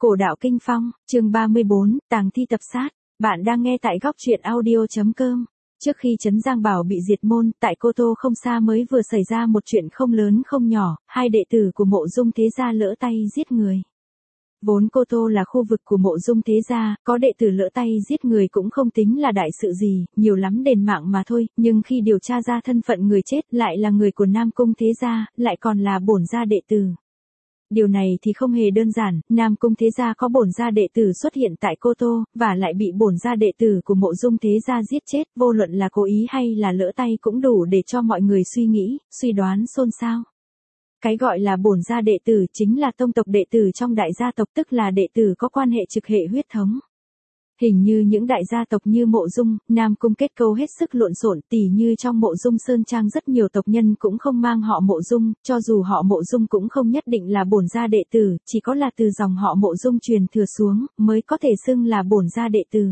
Cổ đạo kinh phong, chương 34, tàng thi tập sát. Bạn đang nghe tại góc truyện audio.com. Trước khi Trấn Giang Bảo bị diệt môn, tại Cô Tô không xa mới vừa xảy ra một chuyện không lớn không nhỏ, hai đệ tử của Mộ Dung Thế Gia lỡ tay giết người. Vốn Cô Tô là khu vực của Mộ Dung Thế Gia, có đệ tử lỡ tay giết người cũng không tính là đại sự gì, nhiều lắm đền mạng mà thôi, nhưng khi điều tra ra thân phận người chết lại là người của Nam Cung Thế Gia, lại còn là bổn gia đệ tử. Điều này thì không hề đơn giản, Nam Cung Thế Gia có bổn gia đệ tử xuất hiện tại Cô Tô, và lại bị bổn gia đệ tử của Mộ Dung Thế Gia giết chết, vô luận là cố ý hay là lỡ tay cũng đủ để cho mọi người suy nghĩ, suy đoán xôn xao. Cái gọi là bổn gia đệ tử chính là tông tộc đệ tử trong đại gia tộc, tức là đệ tử có quan hệ trực hệ huyết thống. Hình như những đại gia tộc như Mộ Dung, Nam Cung kết cấu hết sức lộn xộn, tỉ như trong Mộ Dung Sơn Trang rất nhiều tộc nhân cũng không mang họ Mộ Dung, cho dù họ Mộ Dung cũng không nhất định là bổn gia đệ tử, chỉ có là từ dòng họ Mộ Dung truyền thừa xuống, mới có thể xưng là bổn gia đệ tử.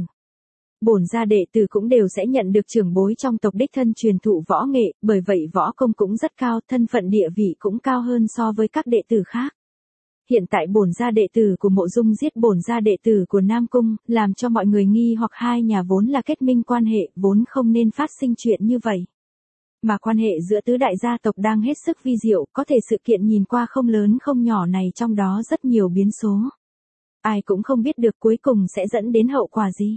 Bổn gia đệ tử cũng đều sẽ nhận được trưởng bối trong tộc đích thân truyền thụ võ nghệ, bởi vậy võ công cũng rất cao, thân phận địa vị cũng cao hơn so với các đệ tử khác. Hiện tại bổn gia đệ tử của Mộ Dung giết bổn gia đệ tử của Nam Cung, làm cho mọi người nghi hoặc hai nhà vốn là kết minh quan hệ, vốn không nên phát sinh chuyện như vậy. Mà quan hệ giữa tứ đại gia tộc đang hết sức vi diệu, có thể sự kiện nhìn qua không lớn không nhỏ này trong đó rất nhiều biến số. Ai cũng không biết được cuối cùng sẽ dẫn đến hậu quả gì.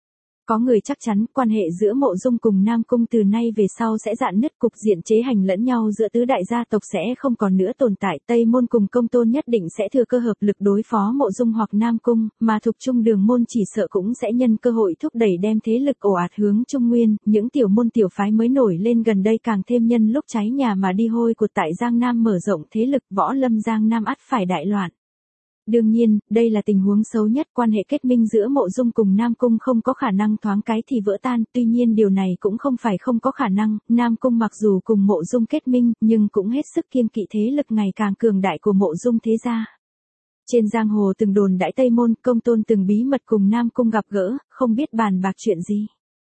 Có người chắc chắn quan hệ giữa Mộ Dung cùng Nam Cung từ nay về sau sẽ rạn nứt, cục diện chế hành lẫn nhau giữa tứ đại gia tộc sẽ không còn nữa tồn tại, Tây Môn cùng Công Tôn nhất định sẽ thừa cơ hợp lực đối phó Mộ Dung hoặc Nam Cung, mà Thục Trung Đường môn chỉ sợ cũng sẽ nhân cơ hội thúc đẩy đem thế lực ồ ạt hướng Trung Nguyên, những tiểu môn tiểu phái mới nổi lên gần đây càng thêm nhân lúc cháy nhà mà đi hôi của tại Giang Nam mở rộng thế lực, võ lâm Giang Nam ắt phải đại loạn. Đương nhiên, đây là tình huống xấu nhất, quan hệ kết minh giữa Mộ Dung cùng Nam Cung không có khả năng thoáng cái thì vỡ tan, tuy nhiên điều này cũng không phải không có khả năng, Nam Cung mặc dù cùng Mộ Dung kết minh, nhưng cũng hết sức kiêng kỵ thế lực ngày càng cường đại của Mộ Dung Thế Gia. Trên giang hồ từng đồn đãi Tây Môn, Công Tôn từng bí mật cùng Nam Cung gặp gỡ, không biết bàn bạc chuyện gì.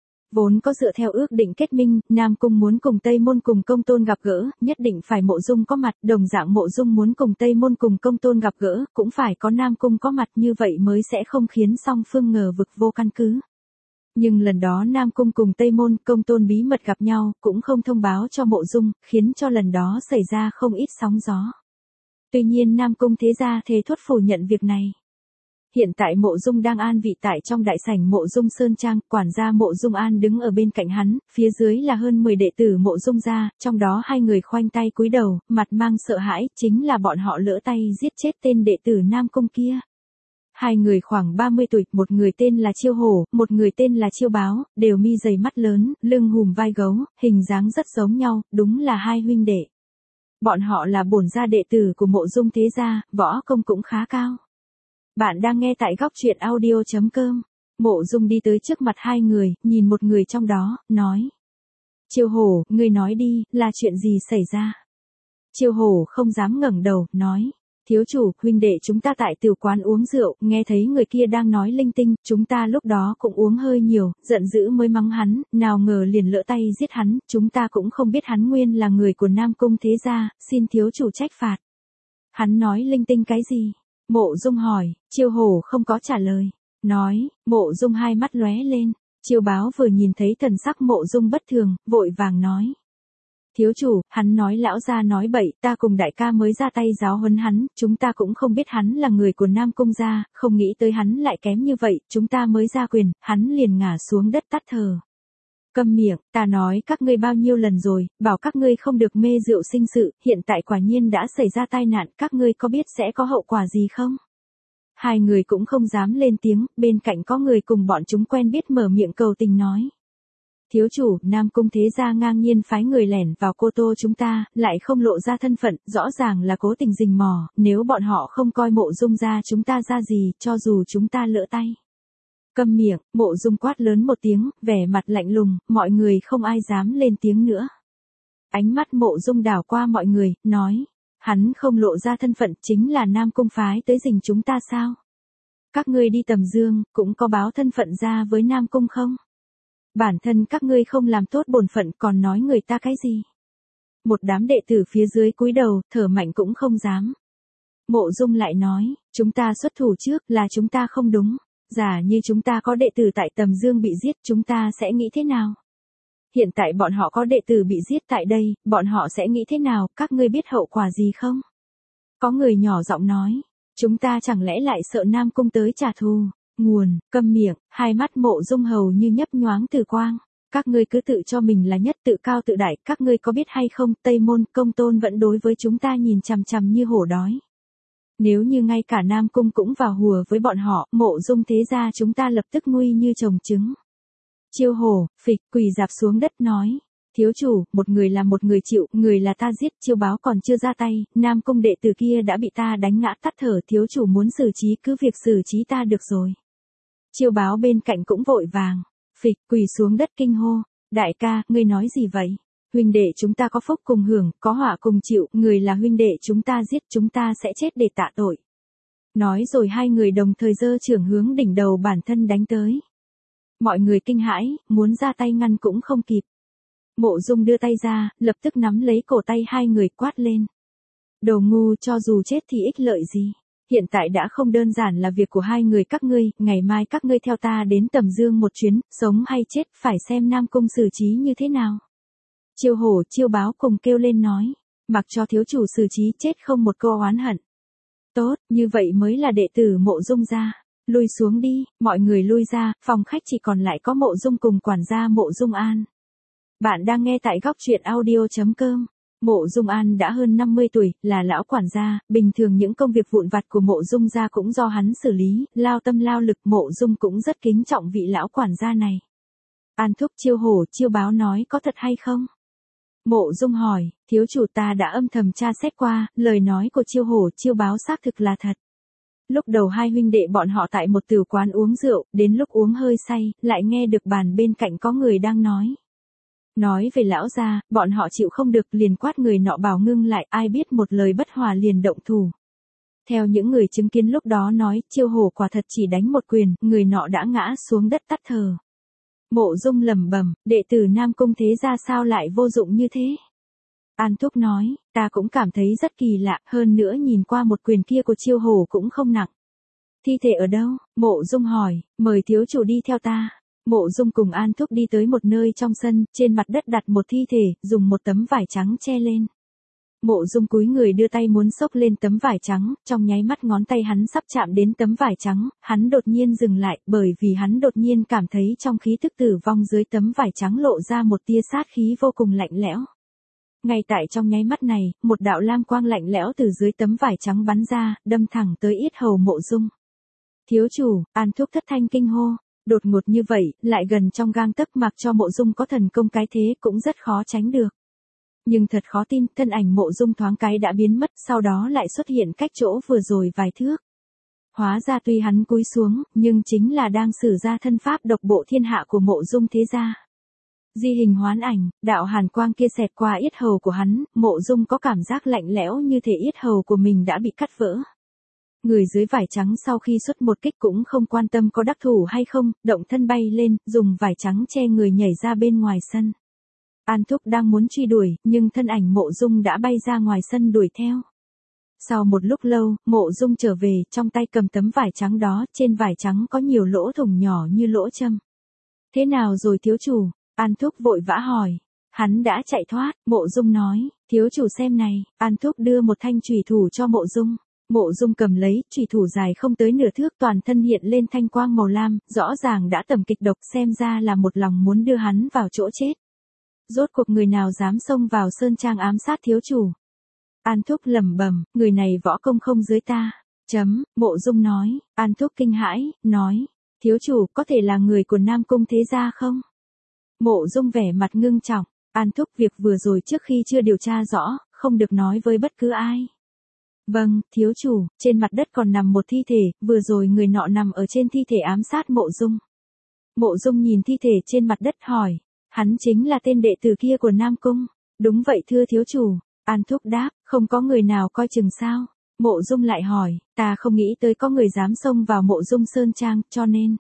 Vốn có dựa theo ước định kết minh, Nam Cung muốn cùng Tây Môn cùng Công Tôn gặp gỡ, nhất định phải Mộ Dung có mặt, đồng dạng Mộ Dung muốn cùng Tây Môn cùng Công Tôn gặp gỡ, cũng phải có Nam Cung có mặt, như vậy mới sẽ không khiến song phương ngờ vực vô căn cứ. Nhưng lần đó Nam Cung cùng Tây Môn, Công Tôn bí mật gặp nhau, cũng không thông báo cho Mộ Dung, khiến cho lần đó xảy ra không ít sóng gió. Tuy nhiên Nam Cung Thế Gia thề thốt phủ nhận việc này. Hiện tại Mộ Dung đang an vị tại trong đại sảnh Mộ Dung Sơn Trang, quản gia Mộ Dung An đứng ở bên cạnh hắn, phía dưới là hơn 10 đệ tử Mộ Dung gia, trong đó hai người khoanh tay cúi đầu, mặt mang sợ hãi, chính là bọn họ lỡ tay giết chết tên đệ tử Nam Cung kia. Hai người khoảng 30 tuổi, một người tên là Chiêu Hổ, một người tên là Chiêu Báo, đều mi dày mắt lớn, lưng hùm vai gấu, hình dáng rất giống nhau, đúng là hai huynh đệ. Bọn họ là bổn gia đệ tử của Mộ Dung Thế Gia, võ công cũng khá cao. Bạn đang nghe tại góc truyện audio.com. Mộ Dung đi tới trước mặt hai người, nhìn một người trong đó, nói. Chiêu Hổ, ngươi nói đi, là chuyện gì xảy ra? Chiêu Hổ không dám ngẩng đầu, nói. Thiếu chủ, huynh đệ chúng ta tại tiểu quán uống rượu, nghe thấy người kia đang nói linh tinh, chúng ta lúc đó cũng uống hơi nhiều, giận dữ mới mắng hắn, nào ngờ liền lỡ tay giết hắn, chúng ta cũng không biết hắn nguyên là người của Nam Cung Thế Gia, xin thiếu chủ trách phạt. Hắn nói linh tinh cái gì? Mộ Dung hỏi, Chiêu Hổ không có trả lời. Nói, Mộ Dung hai mắt lóe lên. Chiêu Báo vừa nhìn thấy thần sắc Mộ Dung bất thường, vội vàng nói. Thiếu chủ, hắn nói lão gia nói bậy, ta cùng đại ca mới ra tay giáo huấn hắn, chúng ta cũng không biết hắn là người của Nam Cung gia, không nghĩ tới hắn lại kém như vậy, chúng ta mới ra quyền, hắn liền ngả xuống đất tắt thở. Câm miệng, ta nói các ngươi bao nhiêu lần rồi, bảo các ngươi không được mê rượu sinh sự, hiện tại quả nhiên đã xảy ra tai nạn, các ngươi có biết sẽ có hậu quả gì không? Hai người cũng không dám lên tiếng, bên cạnh có người cùng bọn chúng quen biết mở miệng cầu tình nói. Thiếu chủ, Nam Cung Thế Gia ngang nhiên phái người lẻn vào Cô Tô chúng ta, lại không lộ ra thân phận, rõ ràng là cố tình rình mò, nếu bọn họ không coi Mộ Dung gia chúng ta ra gì, cho dù chúng ta lỡ tay. Câm miệng, Mộ Dung quát lớn một tiếng, vẻ mặt lạnh lùng, mọi người không ai dám lên tiếng nữa. Ánh mắt Mộ Dung đảo qua mọi người, nói, hắn không lộ ra thân phận chính là Nam Cung phái tới rình chúng ta sao? Các ngươi đi tầm dương, cũng có báo thân phận ra với Nam Cung không? Bản thân các ngươi không làm tốt bổn phận còn nói người ta cái gì? Một đám đệ tử phía dưới cúi đầu, thở mạnh cũng không dám. Mộ Dung lại nói, chúng ta xuất thủ trước là chúng ta không đúng. Giả như chúng ta có đệ tử tại Tầm Dương bị giết chúng ta sẽ nghĩ thế nào? Hiện tại bọn họ có đệ tử bị giết tại đây, bọn họ sẽ nghĩ thế nào, các ngươi biết hậu quả gì không? Có người nhỏ giọng nói, chúng ta chẳng lẽ lại sợ Nam Cung tới trả thù? Nguồn, câm miệng, hai mắt Mộ Dung hầu như nhấp nhoáng từ quang. Các ngươi cứ tự cho mình là nhất tự cao tự đại, các ngươi có biết hay không, Tây Môn Công Tôn vẫn đối với chúng ta nhìn chằm chằm như hổ đói. Nếu như ngay cả Nam Cung cũng vào hùa với bọn họ, Mộ Dung thế gia chúng ta lập tức nguy như trồng trứng. Chiêu Hổ, phịch, quỳ dạp xuống đất nói. Thiếu chủ, một người là một người chịu, người là ta giết, Chiêu Báo còn chưa ra tay, Nam Cung đệ tử kia đã bị ta đánh ngã tắt thở, thiếu chủ muốn xử trí cứ việc xử trí ta được rồi. Chiêu Báo bên cạnh cũng vội vàng, phịch, quỳ xuống đất kinh hô. Đại ca, ngươi nói gì vậy? Huynh đệ chúng ta có phúc cùng hưởng, có họa cùng chịu, người là huynh đệ chúng ta giết chúng ta sẽ chết để tạ tội. Nói rồi hai người đồng thời giơ chưởng hướng đỉnh đầu bản thân đánh tới. Mọi người kinh hãi, muốn ra tay ngăn cũng không kịp. Mộ Dung đưa tay ra, lập tức nắm lấy cổ tay hai người quát lên. Đồ ngu, cho dù chết thì ích lợi gì? Hiện tại đã không đơn giản là việc của hai người các ngươi, ngày mai các ngươi theo ta đến Tầm Dương một chuyến, sống hay chết, phải xem Nam Cung xử trí như thế nào. Chiêu Hổ, Chiêu Báo cùng kêu lên nói, mặc cho thiếu chủ xử trí chết không một câu oán hận. Tốt, như vậy mới là đệ tử Mộ Dung gia. Lui xuống đi, mọi người lui ra, phòng khách chỉ còn lại có Mộ Dung cùng quản gia Mộ Dung An. Bạn đang nghe tại góc truyện audio.com. Mộ Dung An đã hơn 50 tuổi, là lão quản gia, bình thường những công việc vụn vặt của Mộ Dung gia cũng do hắn xử lý, lao tâm lao lực, Mộ Dung cũng rất kính trọng vị lão quản gia này. An thúc, Chiêu Hổ, Chiêu Báo nói có thật hay không? Mộ Dung hỏi, thiếu chủ ta đã âm thầm tra xét qua, lời nói của Chiêu Hổ, Chiêu Báo xác thực là thật. Lúc đầu hai huynh đệ bọn họ tại một tử quán uống rượu, đến lúc uống hơi say, lại nghe được bàn bên cạnh có người đang nói. Nói về lão gia, bọn họ chịu không được liền quát người nọ bảo ngưng lại, ai biết một lời bất hòa liền động thủ. Theo những người chứng kiến lúc đó nói, Chiêu Hổ quả thật chỉ đánh một quyền, người nọ đã ngã xuống đất tắt thở. Mộ Dung lẩm bẩm, đệ tử Nam Cung thế ra sao lại vô dụng như thế? An Thúc nói, ta cũng cảm thấy rất kỳ lạ, hơn nữa nhìn qua một quyền kia của Chiêu Hổ cũng không nặng. Thi thể ở đâu? Mộ Dung hỏi, mời thiếu chủ đi theo ta. Mộ Dung cùng An Thúc đi tới một nơi trong sân, trên mặt đất đặt một thi thể, dùng một tấm vải trắng che lên. Mộ Dung cúi người đưa tay muốn xốc lên tấm vải trắng, trong nháy mắt ngón tay hắn sắp chạm đến tấm vải trắng, hắn đột nhiên dừng lại, bởi vì hắn đột nhiên cảm thấy trong khí tức tử vong dưới tấm vải trắng lộ ra một tia sát khí vô cùng lạnh lẽo. Ngay tại trong nháy mắt này, một đạo lam quang lạnh lẽo từ dưới tấm vải trắng bắn ra, đâm thẳng tới yết hầu Mộ Dung. Thiếu chủ, An Thúc thất thanh kinh hô. Đột ngột như vậy, lại gần trong gang tấc, mặc cho Mộ Dung có thần công cái thế cũng rất khó tránh được. Nhưng thật khó tin, thân ảnh Mộ Dung thoáng cái đã biến mất, sau đó lại xuất hiện cách chỗ vừa rồi vài thước. Hóa ra tuy hắn cúi xuống, nhưng chính là đang sử ra thân pháp độc bộ thiên hạ của Mộ Dung thế gia. Di hình hoán ảnh, đạo hàn quang kia xẹt qua yết hầu của hắn, Mộ Dung có cảm giác lạnh lẽo như thể yết hầu của mình đã bị cắt vỡ. Người dưới vải trắng sau khi xuất một kích cũng không quan tâm có đắc thủ hay không, động thân bay lên, dùng vải trắng che người nhảy ra bên ngoài sân. An Thúc đang muốn truy đuổi, nhưng thân ảnh Mộ Dung đã bay ra ngoài sân đuổi theo. Sau một lúc lâu, Mộ Dung trở về, trong tay cầm tấm vải trắng đó, trên vải trắng có nhiều lỗ thủng nhỏ như lỗ châm. Thế nào rồi thiếu chủ? An Thúc vội vã hỏi. Hắn đã chạy thoát, Mộ Dung nói, thiếu chủ xem này, An Thúc đưa một thanh chùy thủ cho Mộ Dung. Mộ Dung cầm lấy, chùy thủ dài không tới nửa thước, toàn thân hiện lên thanh quang màu lam, rõ ràng đã tầm kịch độc, xem ra là một lòng muốn đưa hắn vào chỗ chết. Rốt cuộc người nào dám xông vào sơn trang ám sát thiếu chủ? An Thúc lẩm bẩm, người này võ công không dưới ta. Mộ Dung nói. An Thúc kinh hãi, nói, thiếu chủ có thể là người của Nam Cung thế gia không? Mộ Dung vẻ mặt ngưng trọng. An Thúc, việc vừa rồi trước khi chưa điều tra rõ, không được nói với bất cứ ai. Vâng, thiếu chủ, trên mặt đất còn nằm một thi thể, vừa rồi người nọ nằm ở trên thi thể ám sát Mộ Dung. Mộ Dung nhìn thi thể trên mặt đất hỏi, hắn chính là tên đệ tử kia của Nam Cung. Đúng vậy thưa thiếu chủ. An Thúc đáp, không có người nào coi chừng sao? Mộ Dung lại hỏi, ta không nghĩ tới có người dám xông vào Mộ Dung sơn trang, cho nên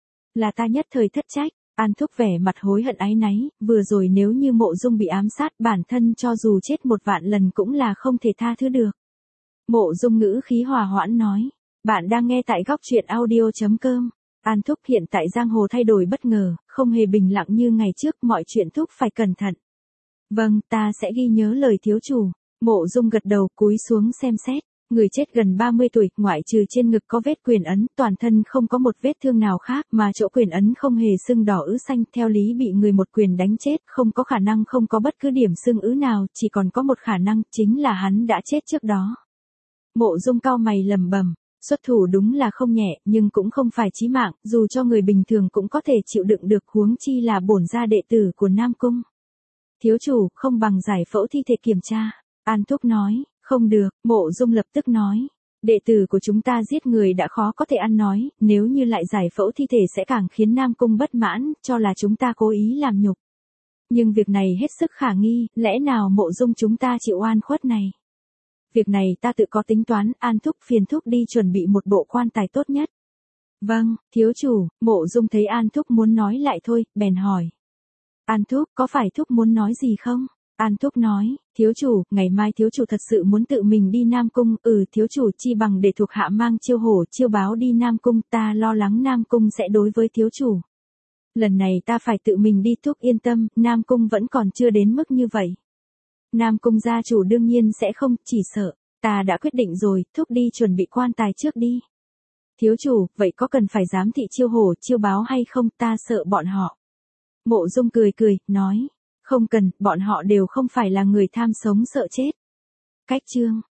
là ta nhất thời thất trách. An Thúc vẻ mặt hối hận áy náy, vừa rồi nếu như Mộ Dung bị ám sát, bản thân cho dù chết 1 vạn lần cũng là không thể tha thứ được. Mộ Dung ngữ khí hòa hoãn nói. Bạn đang nghe tại góc truyện audio.com. An Thúc hiện tại giang hồ thay đổi bất ngờ, không hề bình lặng như ngày trước, mọi chuyện Thúc phải cẩn thận. Vâng, ta sẽ ghi nhớ lời thiếu chủ. Mộ Dung gật đầu, cúi xuống xem xét. Người chết gần 30 tuổi, ngoại trừ trên ngực có vết quyền ấn, toàn thân không có một vết thương nào khác, mà chỗ quyền ấn không hề sưng đỏ ứ xanh, theo lý bị người một quyền đánh chết, không có khả năng không có bất cứ điểm sưng ứ nào, chỉ còn có một khả năng, chính là hắn đã chết trước đó. Mộ Dung cau mày lẩm bẩm, xuất thủ đúng là không nhẹ, nhưng cũng không phải chí mạng, dù cho người bình thường cũng có thể chịu đựng được, huống chi là bổn gia đệ tử của Nam Cung. Thiếu chủ, không bằng giải phẫu thi thể kiểm tra. An Thúc nói. Không được, Mộ Dung lập tức nói. Đệ tử của chúng ta giết người đã khó có thể ăn nói, nếu như lại giải phẫu thi thể sẽ càng khiến Nam Cung bất mãn, cho là chúng ta cố ý làm nhục. Nhưng việc này hết sức khả nghi, lẽ nào Mộ Dung chúng ta chịu oan khuất này? Việc này ta tự có tính toán, An Thúc phiền Thúc đi chuẩn bị một bộ quan tài tốt nhất. Vâng, thiếu chủ. Mộ Dung thấy An Thúc muốn nói lại thôi, bèn hỏi. An Thúc, có phải Thúc muốn nói gì không? An Thúc nói, thiếu chủ, ngày mai thiếu chủ thật sự muốn tự mình đi Nam Cung, thiếu chủ chi bằng để thuộc hạ mang chiêu hổ chiêu báo đi Nam Cung, ta lo lắng Nam Cung sẽ đối với thiếu chủ. Lần này ta phải tự mình đi. Thúc yên tâm, Nam Cung vẫn còn chưa đến mức như vậy. Nam Cung gia chủ đương nhiên sẽ không, chỉ sợ, ta đã quyết định rồi, Thúc đi chuẩn bị quan tài trước đi. Thiếu chủ, vậy có cần phải giám thị chiêu hổ chiêu báo hay không, ta sợ bọn họ. Mộ Dung cười cười, nói. Không cần, bọn họ đều không phải là người tham sống sợ chết. Cách chương